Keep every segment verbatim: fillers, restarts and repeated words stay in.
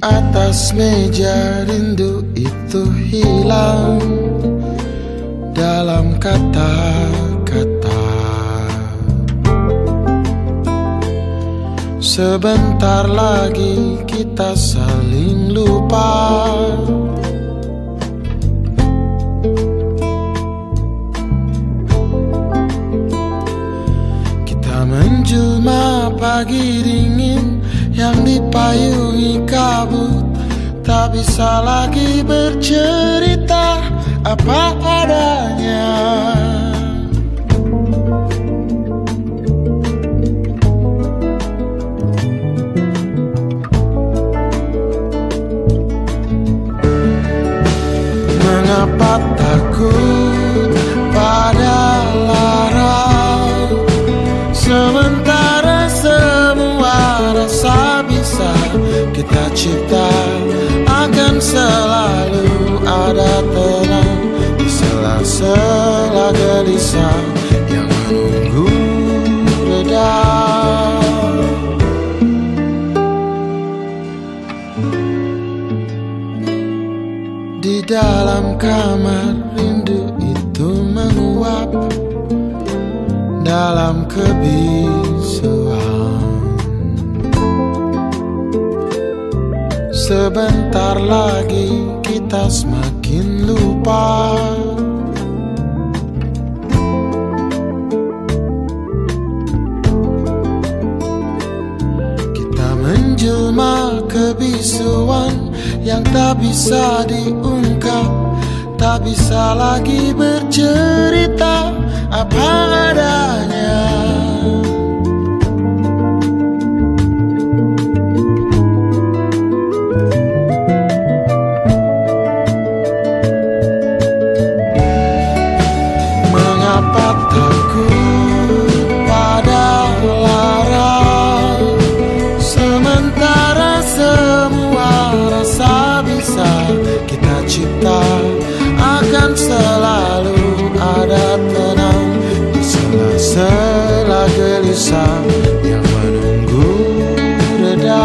Atas meja rindu itu hilang dalam kata-kata. Sebentar lagi kita saling lupa. Kita menjelma pagi dingin yang dipayungi kabut, tak bisa lagi bercerita apa adanya. Mengapa takut pada lara, sementara semua rasa bisa kita cipta. Akan selalu ada tenang di sela-sela gelisah yang menunggu reda. Di dalam kamar rindu itu menguap dalam kebisuan. Sebentar lagi kita semakin lupa. Kita menjelma kebisuan yang tak bisa diungkap, tak bisa lagi bercerita apa adanya. Mengapa takut pada lara, sementara semua rasa bisa kita cipta. Akan selalu ada tenang di sela-sela gelisah yang menunggu reda.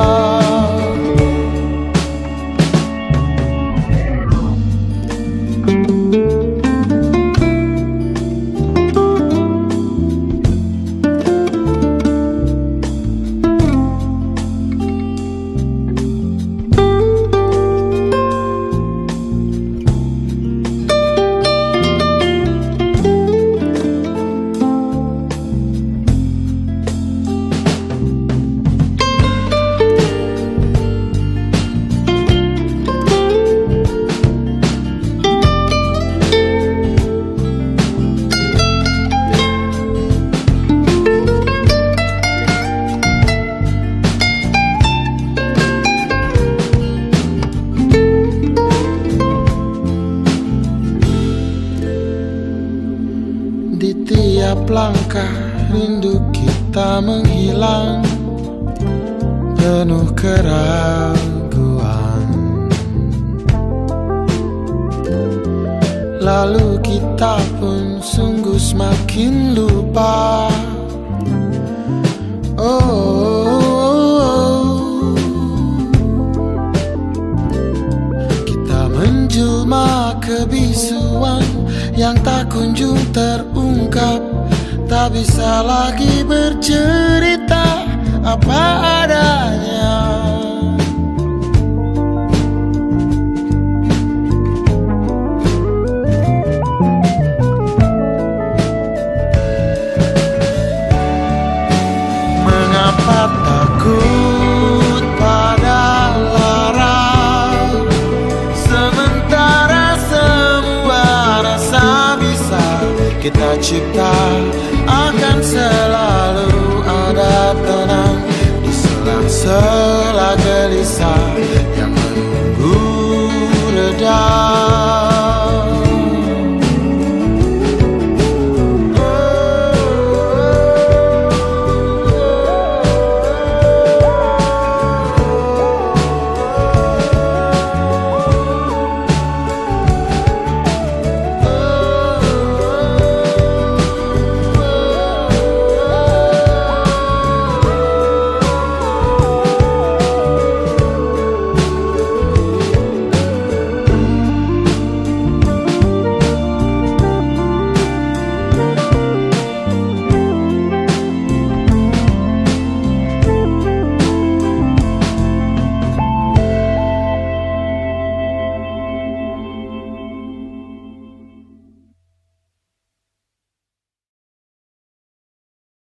Di tiap langkah rindu kita menghilang, penuh keraguan. Lalu kita pun sungguh semakin lupa. Oh, oh, oh. Kita menjelma kebisuan yang tak kunjung terungkap, tak bisa lagi bercerita apa adanya. Mengapa takut pada lara, sementara semua rasa bisa kita cipta. Akan selalu ada tenang di sela-sela gelisah